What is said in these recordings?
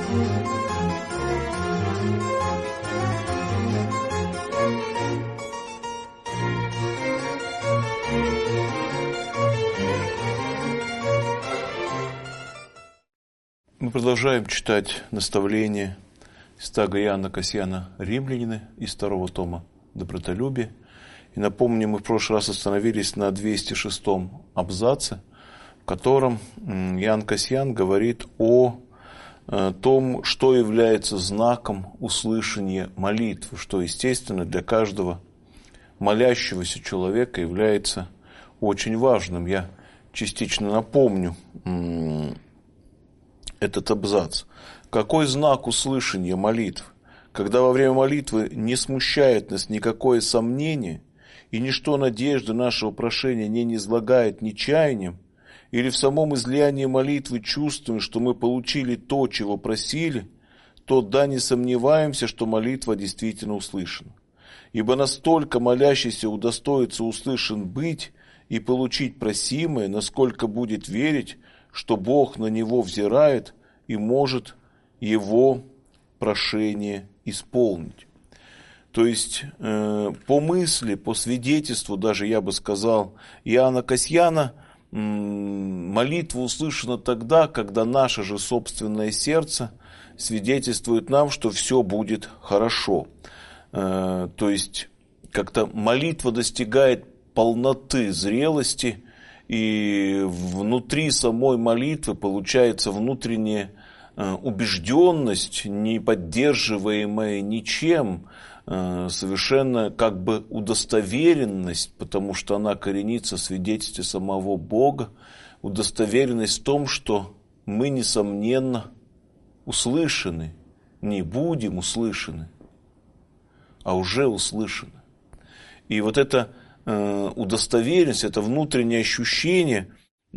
Мы продолжаем читать наставления святаго Иоанна Касьяна Римлянина из второго тома «Добротолюбие». И напомню, мы в прошлый раз остановились на 206-м абзаце, в котором Иоанн Касьян говорит о том, что является знаком услышания молитвы, что, естественно, для каждого молящегося человека является очень важным. Я частично напомню этот абзац. Какой знак услышания молитвы? Когда во время молитвы не смущает нас никакое сомнение, и ничто надежды нашего прошения не низлагает нечаянием, или в самом излиянии молитвы чувствуем, что мы получили то, чего просили, то да, не сомневаемся, что молитва действительно услышана. Ибо настолько молящийся удостоится услышан быть и получить просимое, насколько будет верить, что Бог на него взирает и может его прошение исполнить. То есть, по мысли, по свидетельству, даже я бы сказал, Иоанна Касьяна, молитва услышана тогда, когда наше же собственное сердце свидетельствует нам, что все будет хорошо. То есть, как-то молитва достигает полноты зрелости, и внутри самой молитвы получается внутренняя убежденность, не поддерживаемая ничем, совершенно как бы удостоверенность, потому что она коренится в свидетельстве самого Бога, удостоверенность в том, что мы, несомненно, услышаны, не будем услышаны, а уже услышаны. И вот эта удостоверенность, это внутреннее ощущение,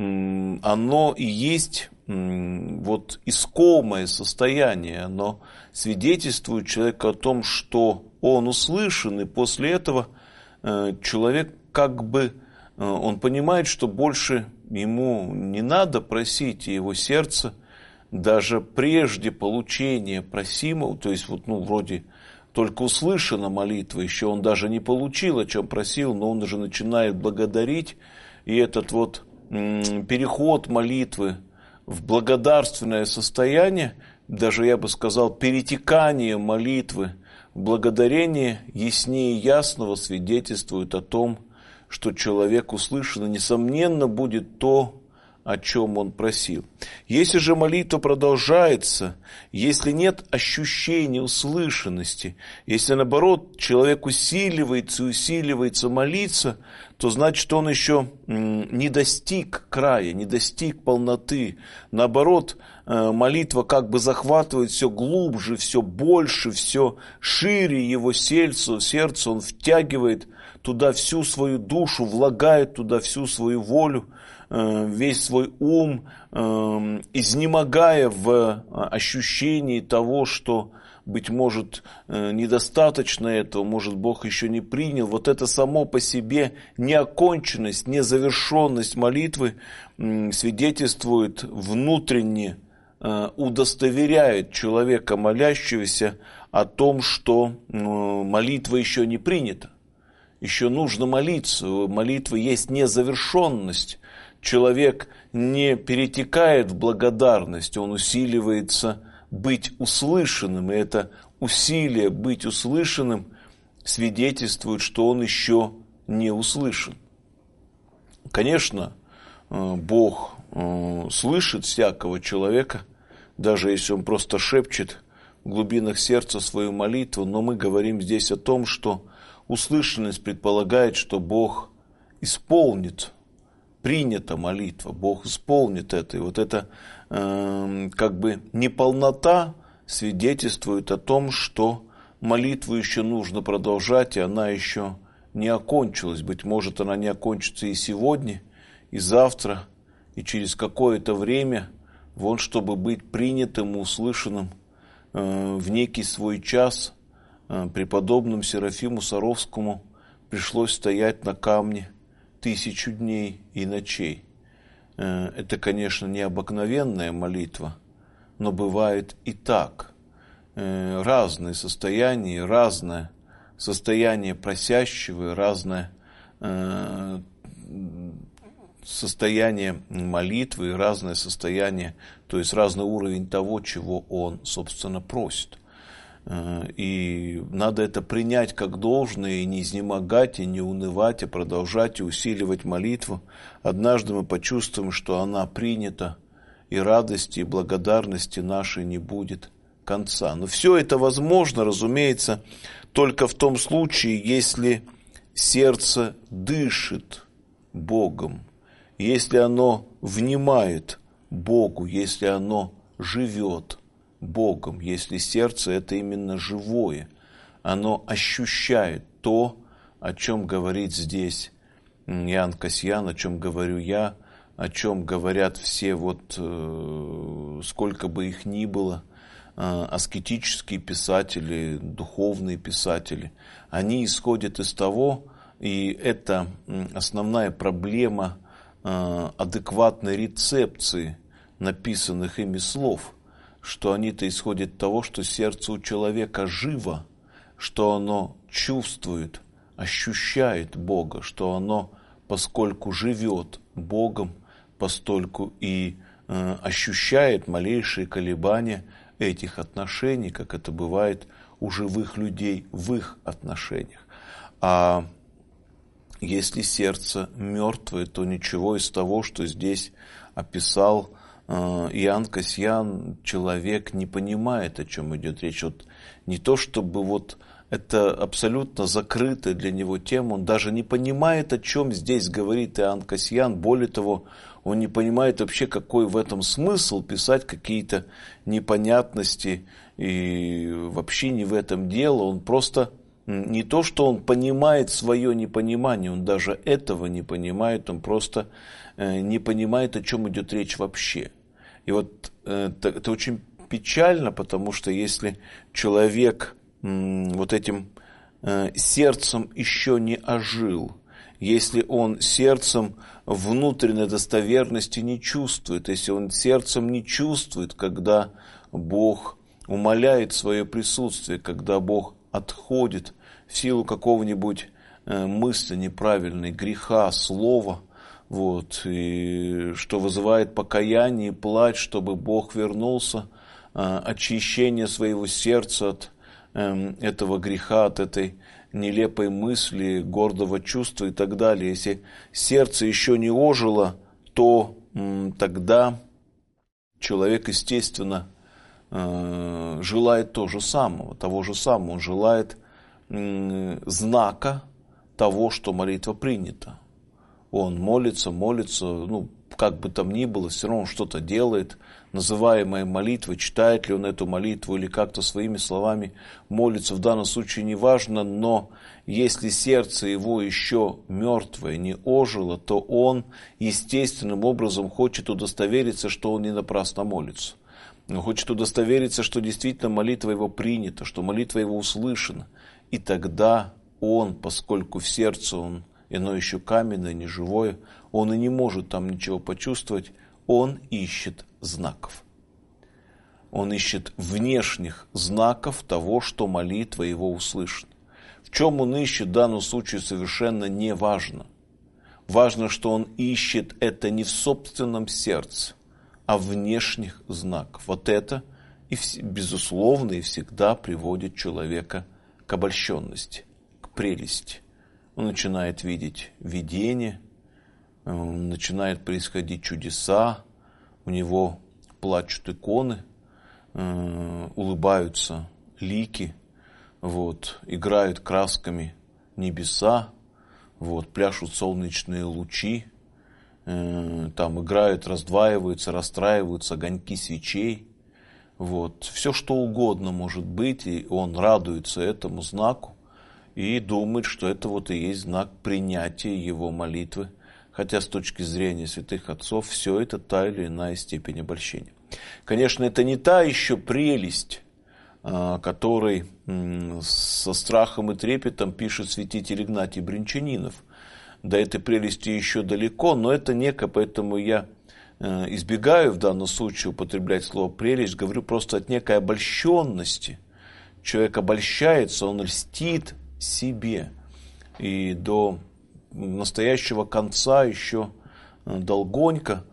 оно и есть вот искомое состояние, оно свидетельствует человеку о том, что он услышан, и после этого человек как бы, он понимает, что больше ему не надо просить, и его сердце даже прежде получения просимого, то есть вот, вроде только услышана молитва, еще он даже не получил, о чем просил, но он уже начинает благодарить, и этот вот переход молитвы в благодарственное состояние, даже я бы сказал, перетекание молитвы в благодарение яснее ясного свидетельствует о том, что человек услышан, и несомненно будет то, о чем он просил. Если же молитва продолжается, если нет ощущения услышанности, если наоборот человек усиливается и усиливается молиться, то значит он еще не достиг края, не достиг полноты. Наоборот, молитва как бы захватывает все глубже, все больше, все шире его сердце, он втягивает туда всю свою душу, влагает туда всю свою волю, весь свой ум, изнемогая в ощущении того, что, быть может, недостаточно этого, может, Бог еще не принял. Вот это само по себе неоконченность, незавершенность молитвы свидетельствует внутренне, удостоверяет человека молящегося о том, что молитва еще не принята. Еще нужно молиться, у молитвы есть незавершенность. Человек не перетекает в благодарность, он усиливается быть услышанным, и это усилие быть услышанным свидетельствует, что он еще не услышан. Конечно, Бог слышит всякого человека, даже если он просто шепчет в глубинах сердца свою молитву, но мы говорим здесь о том, что услышанность предполагает, что Бог исполнит, принята молитва, Бог исполнит это. И вот это как бы неполнота свидетельствует о том, что молитву еще нужно продолжать, и она еще не окончилась. Быть может, она не окончится и сегодня, и завтра, и через какое-то время, чтобы быть принятым и услышанным в некий свой час, преподобному Серафиму Саровскому пришлось стоять на камне 1000 дней и ночей. Это, конечно, необыкновенная молитва, но бывает и так. Разное состояние просящего, разное состояние молитвы, разное состояние, то есть разный уровень того, чего он, собственно, просит. И надо это принять как должное, и не изнемогать, и не унывать, а продолжать и усиливать молитву. Однажды мы почувствуем, что она принята, и радости, и благодарности нашей не будет конца. Но все это возможно, разумеется, только в том случае, если сердце дышит Богом, если оно внимает Богу, если оно живет Богом, если сердце это именно живое, оно ощущает то, о чем говорит здесь Иоанн Кассиан, о чем говорю я, о чем говорят все, сколько бы их ни было, аскетические писатели, духовные писатели. Они исходят из того, и это основная проблема адекватной рецепции написанных ими слов, что они-то исходят от того, что сердце у человека живо, что оно чувствует, ощущает Бога, что оно, поскольку живет Богом, постольку и ощущает малейшие колебания этих отношений, как это бывает у живых людей в их отношениях. А если сердце мертвое, то ничего из того, что здесь описал Иоанн Кассиан, человек не понимает, о чем идет речь. Не то чтобы это абсолютно закрытая для него тема, он даже не понимает, о чем здесь говорит Иоанн Кассиан. Более того, он не понимает вообще, какой в этом смысл писать какие-то непонятности, и вообще не в этом дело. Он просто не то, что он понимает свое непонимание, он даже этого не понимает, он просто не понимает, о чем идет речь вообще. И это очень печально, потому что если человек этим сердцем еще не ожил, если он сердцем внутренней достоверности не чувствует, если он сердцем не чувствует, когда Бог умаляет свое присутствие, когда Бог отходит в силу какого-нибудь мысли неправильной, греха, слова, и что вызывает покаяние и плач, чтобы Бог вернулся, очищение своего сердца от этого греха, от этой нелепой мысли, гордого чувства и так далее. Если сердце еще не ожило, то тогда человек, естественно, желает того же самого. Он желает знака того, что молитва принята. Он молится, как бы там ни было, все равно он что-то делает, называемая молитва, читает ли он эту молитву или как-то своими словами молится, в данном случае не важно, но если сердце его еще мертвое, не ожило, то он естественным образом хочет удостовериться, что он не напрасно молится. Он хочет удостовериться, что действительно молитва его принята, что молитва его услышана. И тогда он, поскольку в сердце оно еще каменное, неживое, он и не может там ничего почувствовать, он ищет знаков. Он ищет внешних знаков того, что молитва его услышана. В чем он ищет, в данном случае совершенно не важно. Важно, что он ищет это не в собственном сердце, а внешних знаков. Это, безусловно, и всегда приводит человека к обольщенности, к прелести. Он начинает видеть видения, начинают происходить чудеса, у него плачут иконы, улыбаются лики, играют красками небеса, пляшут солнечные лучи, там играют, раздваиваются, расстраиваются огоньки свечей. Все что угодно может быть, и он радуется этому знаку и думает, что это и есть знак принятия его молитвы. Хотя с точки зрения святых отцов все это та или иная степень обольщения. Конечно, это не та еще прелесть, о которой со страхом и трепетом пишет святитель Игнатий Брянчанинов. До этой прелести еще далеко, но это некое, поэтому я избегаю в данном случае употреблять слово «прелесть», говорю просто от некой обольщенности. Человек обольщается, он льстит себе. И до настоящего конца еще долгонько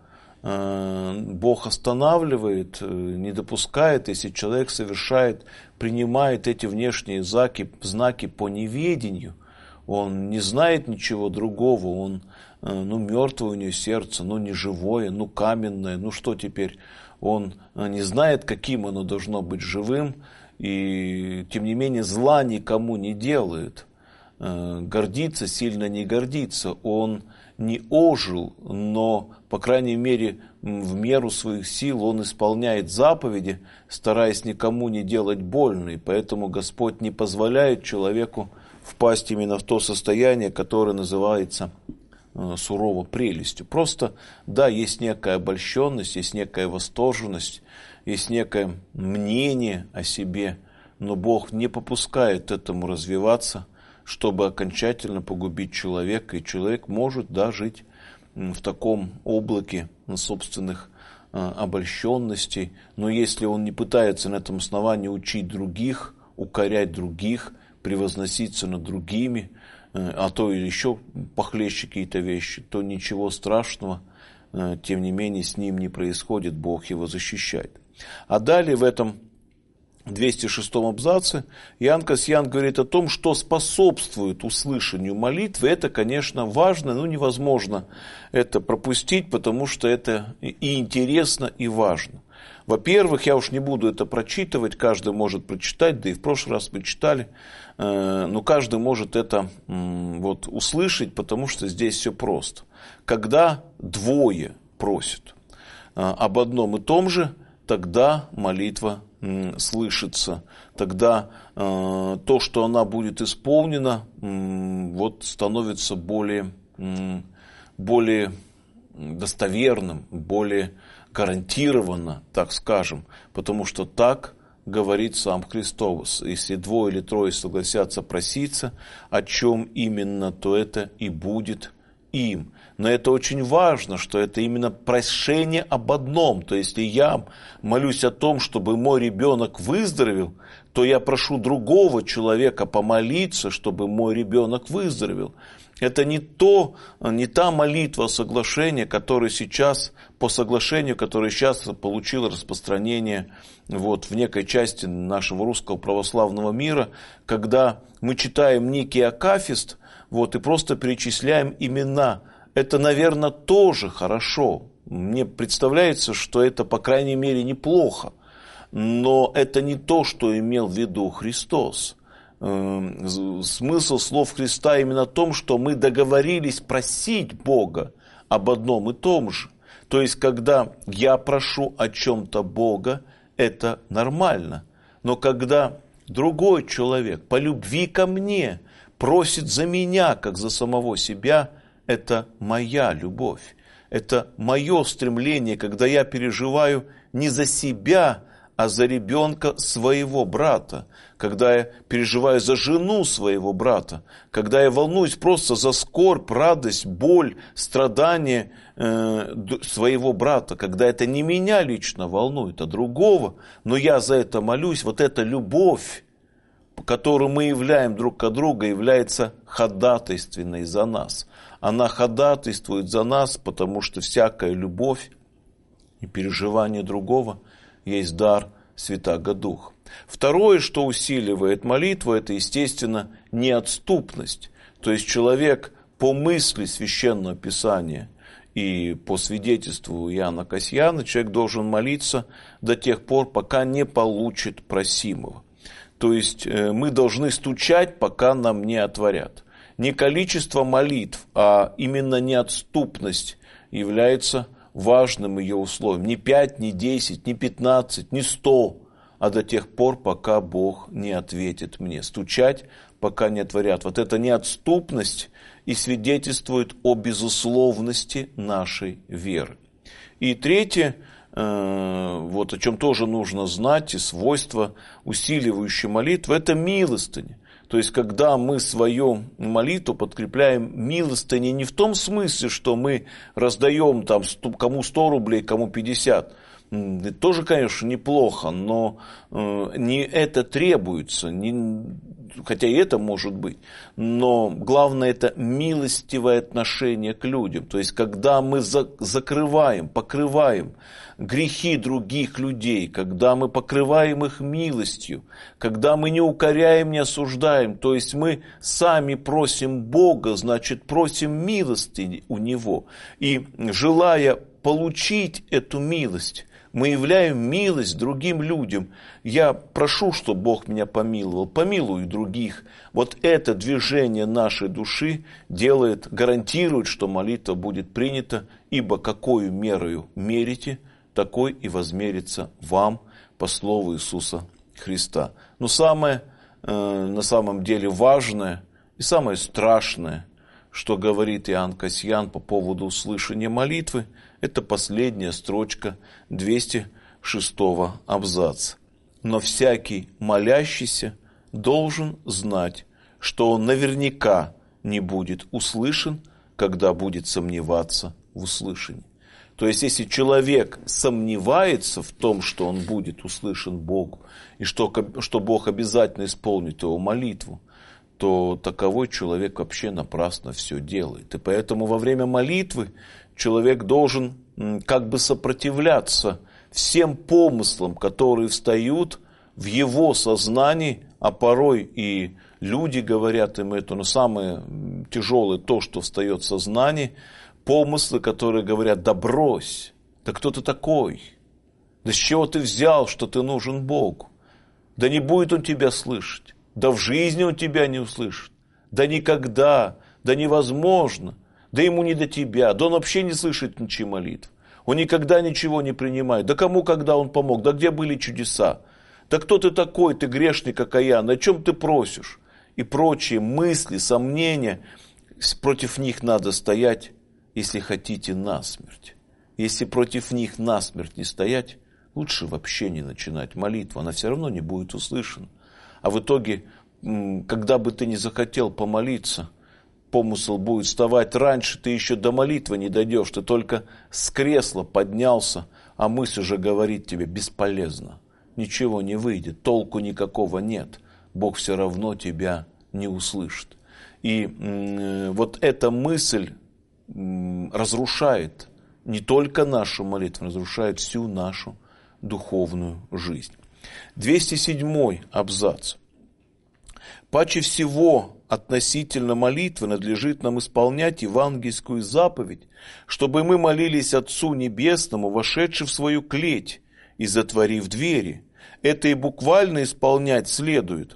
Бог останавливает, не допускает, если человек принимает эти внешние знаки по неведению. Он не знает ничего другого, он мертвое у него сердце, не живое, каменное, что теперь? Он не знает, каким оно должно быть живым, и тем не менее зла никому не делает. Гордится, сильно не гордится, он не ожил, но, по крайней мере, в меру своих сил он исполняет заповеди, стараясь никому не делать больно, и поэтому Господь не позволяет человеку впасть именно в то состояние, которое называется сурово прелестью. Просто, да, есть некая обольщенность, есть некая восторженность, есть некое мнение о себе, но Бог не попускает этому развиваться, чтобы окончательно погубить человека, и человек может, жить в таком облаке собственных обольщенностей, но если он не пытается на этом основании учить других, укорять других, превозноситься над другими, а то и еще похлеще какие-то вещи, то ничего страшного, тем не менее, с ним не происходит, Бог его защищает. А далее в этом 206 абзаце Иоанн Кассиан говорит о том, что способствует услышанию молитвы. Это, конечно, важно, но невозможно это пропустить, потому что это и интересно, и важно. Во-первых, я уж не буду это прочитывать, каждый может прочитать, да и в прошлый раз мы читали, но каждый может это услышать, потому что здесь все просто. Когда двое просят об одном и том же, тогда молитва слышится, тогда то, что она будет исполнена, становится более достоверным, более гарантированно, так скажем, потому что так говорит сам Христос. Если двое или трое согласятся проситься, о чем именно, то это и будет им. Но это очень важно, что это именно прошение об одном. То есть, если я молюсь о том, чтобы мой ребенок выздоровел, то я прошу другого человека помолиться, чтобы мой ребенок выздоровел. Это не та молитва соглашения, которая сейчас, по соглашению, которое сейчас получило распространение в некой части нашего русского православного мира, когда мы читаем некий акафист, и просто перечисляем имена. Это, наверное, тоже хорошо. Мне представляется, что это, по крайней мере, неплохо. Но это не то, что имел в виду Христос. Смысл слов Христа именно в том, что мы договорились просить Бога об одном и том же. То есть, когда я прошу о чем-то Бога, это нормально. Но когда другой человек по любви ко мне просит за меня, как за самого себя, это моя любовь. Это мое стремление, когда я переживаю не за себя, а за ребенка своего брата, когда я переживаю за жену своего брата, когда я волнуюсь просто за скорбь, радость, боль, страдания своего брата, когда это не меня лично волнует, а другого, но я за это молюсь, эта любовь, которую мы являем друг от друга, является ходатайственной за нас. Она ходатайствует за нас, потому что всякая любовь и переживание другого есть дар Святаго Духа. Второе, что усиливает молитву, это, естественно, неотступность. То есть человек по мысли Священного Писания и по свидетельству Иоанна Кассиана, человек должен молиться до тех пор, пока не получит просимого. То есть мы должны стучать, пока нам не отворят. Не количество молитв, а именно неотступность является важным ее условием. Не 5, не 10, не 15, не 100, а до тех пор, пока Бог не ответит мне. Стучать, пока не отворят. Эта неотступность и свидетельствует о безусловности нашей веры. И третье, о чем тоже нужно знать, и свойство усиливающей молитвы, это милостыня. То есть, когда мы свою молитву подкрепляем милостыней не в том смысле, что мы раздаем там, кому 100 рублей, кому 50. Это тоже, конечно, неплохо, но не это требуется, хотя и это может быть. Но главное, это милостивое отношение к людям. То есть, когда мы закрываем, покрываем грехи других людей, когда мы покрываем их милостью, когда мы не укоряем, не осуждаем, то есть мы сами просим Бога, значит, просим милости у Него. И желая получить эту милость, мы являем милость другим людям. Я прошу, чтобы Бог меня помиловал, помилуй других. Вот это движение нашей души гарантирует, что молитва будет принята, ибо какою мерою мерите, такой и возмерится вам по слову Иисуса Христа. Но самое на самом деле важное и самое страшное, что говорит Иоанн Кассиан по поводу услышания молитвы, это последняя строчка 206 абзаца. Но всякий молящийся должен знать, что он наверняка не будет услышан, когда будет сомневаться в услышании. То есть, если человек сомневается в том, что он будет услышан Богу, и что Бог обязательно исполнит его молитву, то таковой человек вообще напрасно все делает. И поэтому во время молитвы человек должен как бы сопротивляться всем помыслам, которые встают в его сознании, а порой и люди говорят им это, но самое тяжелое то, что встает в сознании, помыслы, которые говорят: да брось, да кто ты такой, да с чего ты взял, что ты нужен Богу, да не будет он тебя слышать, да в жизни он тебя не услышит, да никогда, да невозможно, да ему не до тебя, да он вообще не слышит ничьи молитв, он никогда ничего не принимает, да кому когда он помог, да где были чудеса, да кто ты такой, ты грешник окаянный, о чем ты просишь, и прочие мысли, сомнения, против них надо стоять, если хотите, насмерть. Если против них насмерть не стоять, лучше вообще не начинать молитву, она все равно не будет услышана. А в итоге, когда бы ты не захотел помолиться, помысл будет вставать раньше, ты еще до молитвы не дойдешь, ты только с кресла поднялся, а мысль уже говорит тебе: бесполезно, ничего не выйдет, толку никакого нет, Бог все равно тебя не услышит. И вот эта мысль разрушает не только нашу молитву, разрушает всю нашу духовную жизнь. 207 абзац. Паче всего относительно молитвы надлежит нам исполнять евангельскую заповедь, чтобы мы молились Отцу Небесному, вошедши в свою клеть и затворив двери. Это и буквально исполнять следует,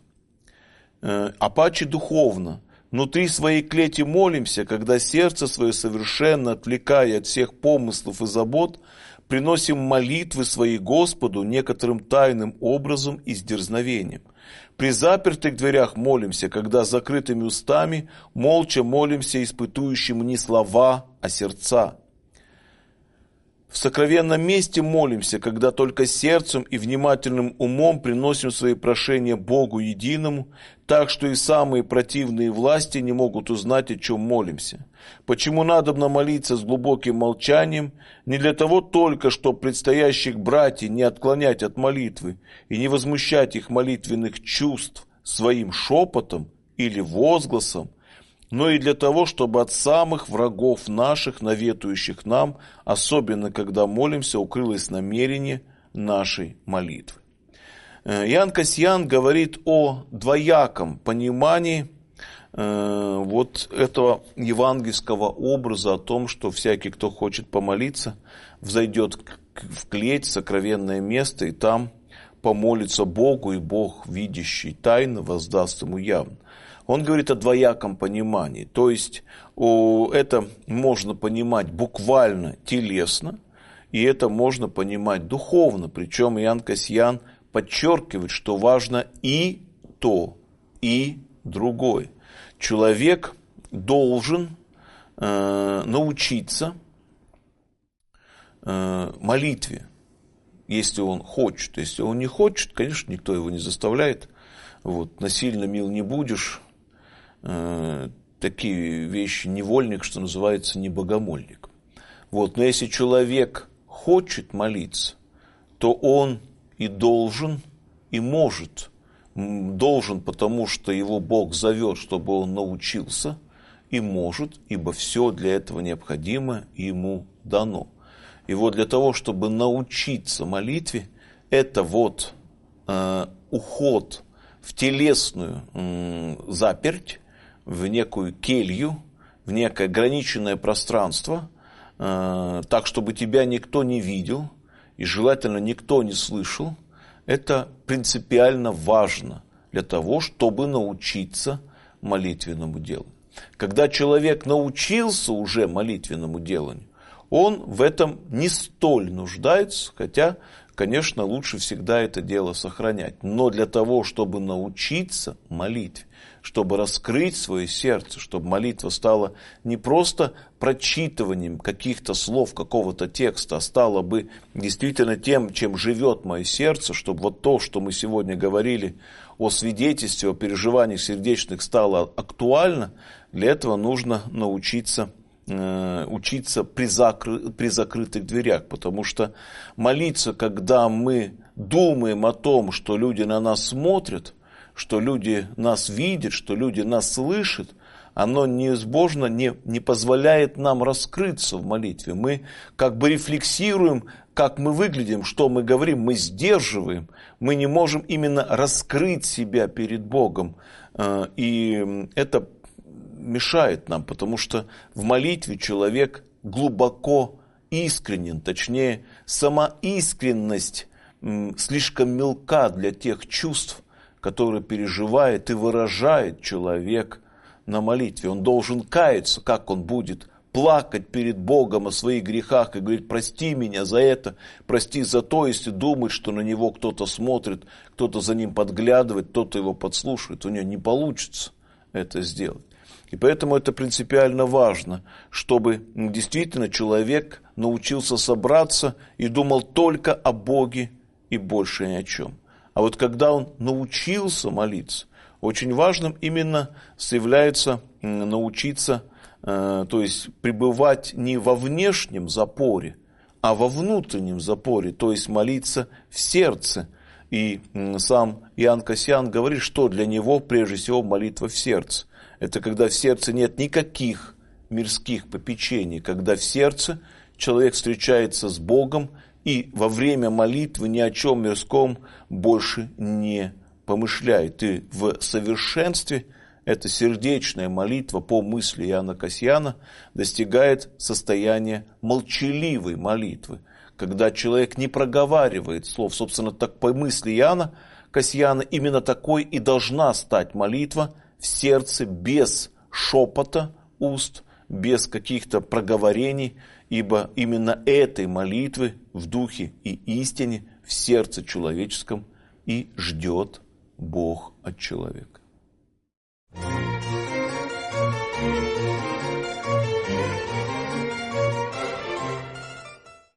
а паче духовно. Внутри своей клети молимся, когда сердце свое совершенно отвлекая от всех помыслов и забот, приносим молитвы свои Господу некоторым тайным образом и с дерзновением. При запертых дверях молимся, когда закрытыми устами молча молимся испытующим не слова, а сердца. В сокровенном месте молимся, когда только сердцем и внимательным умом приносим свои прошения Богу единому, так что и самые противные власти не могут узнать, о чем молимся. Почему надобно молиться с глубоким молчанием? Не для того только, чтобы предстоящих братьев не отклонять от молитвы и не возмущать их молитвенных чувств своим шепотом или возгласом, но и для того, чтобы от самых врагов наших, наветующих нам, особенно когда молимся, укрылось намерение нашей молитвы. Иоанн Кассиан говорит о двояком понимании вот этого евангельского образа, о том, что всякий, кто хочет помолиться, взойдет в клеть, в сокровенное место, и там помолится Богу, и Бог, видящий тайно, воздаст ему явно. Он говорит о двояком понимании, то есть это можно понимать буквально телесно, и это можно понимать духовно, причем Иоанн Кассиан подчеркивает, что важно и то, и другое. Человек должен научиться молитве, если он хочет. Если он не хочет, конечно, никто его не заставляет. Насильно мил не будешь. Такие вещи, невольник, что называется, не богомольник. Но если человек хочет молиться, то он и должен, и может. Должен, потому что его Бог зовет, чтобы он научился, и может, ибо все для этого необходимо ему дано. И для того, чтобы научиться молитве, это уход в телесную заперть, в некую келью, в некое ограниченное пространство, так, чтобы тебя никто не видел и желательно никто не слышал. Это принципиально важно для того, чтобы научиться молитвенному делу. Когда человек научился уже молитвенному деланию, он в этом не столь нуждается, хотя, конечно, лучше всегда это дело сохранять. Но для того, чтобы научиться молитве, чтобы раскрыть свое сердце, чтобы молитва стала не просто прочитыванием каких-то слов, какого-то текста, а стала бы действительно тем, чем живет мое сердце, чтобы то, что мы сегодня говорили о свидетельстве, о переживаниях сердечных, стало актуально, для этого нужно научиться учиться при закрытых дверях, потому что молиться, когда мы думаем о том, что люди на нас смотрят, что люди нас видят, что люди нас слышат, оно неизбежно не позволяет нам раскрыться в молитве. Мы как бы рефлексируем, как мы выглядим, что мы говорим, мы сдерживаем, мы не можем именно раскрыть себя перед Богом, и это мешает нам, потому что в молитве человек глубоко искренен, точнее, сама искренность слишком мелка для тех чувств, которые переживает и выражает человек на молитве. Он должен каяться, как он будет плакать перед Богом о своих грехах и говорить: прости меня за это, прости за то, если думает, что на него кто-то смотрит, кто-то за ним подглядывает, кто-то его подслушивает, у него не получится это сделать. И поэтому это принципиально важно, чтобы действительно человек научился собраться и думал только о Боге и больше ни о чем. А когда он научился молиться, очень важным именно является научиться, то есть пребывать не во внешнем запоре, а во внутреннем запоре, то есть молиться в сердце. И сам Иоанн Кассиан говорит, что для него прежде всего молитва в сердце. Это когда в сердце нет никаких мирских попечений, когда в сердце человек встречается с Богом и во время молитвы ни о чем мирском больше не помышляет. И в совершенстве эта сердечная молитва по мысли Иоанна Кассиана достигает состояния молчаливой молитвы, когда человек не проговаривает слов. Собственно, так по мысли Иоанна Кассиана именно такой и должна стать молитва в сердце, без шепота уст, без каких-то проговорений, ибо именно этой молитвы в духе и истине в сердце человеческом и ждет Бог от человека.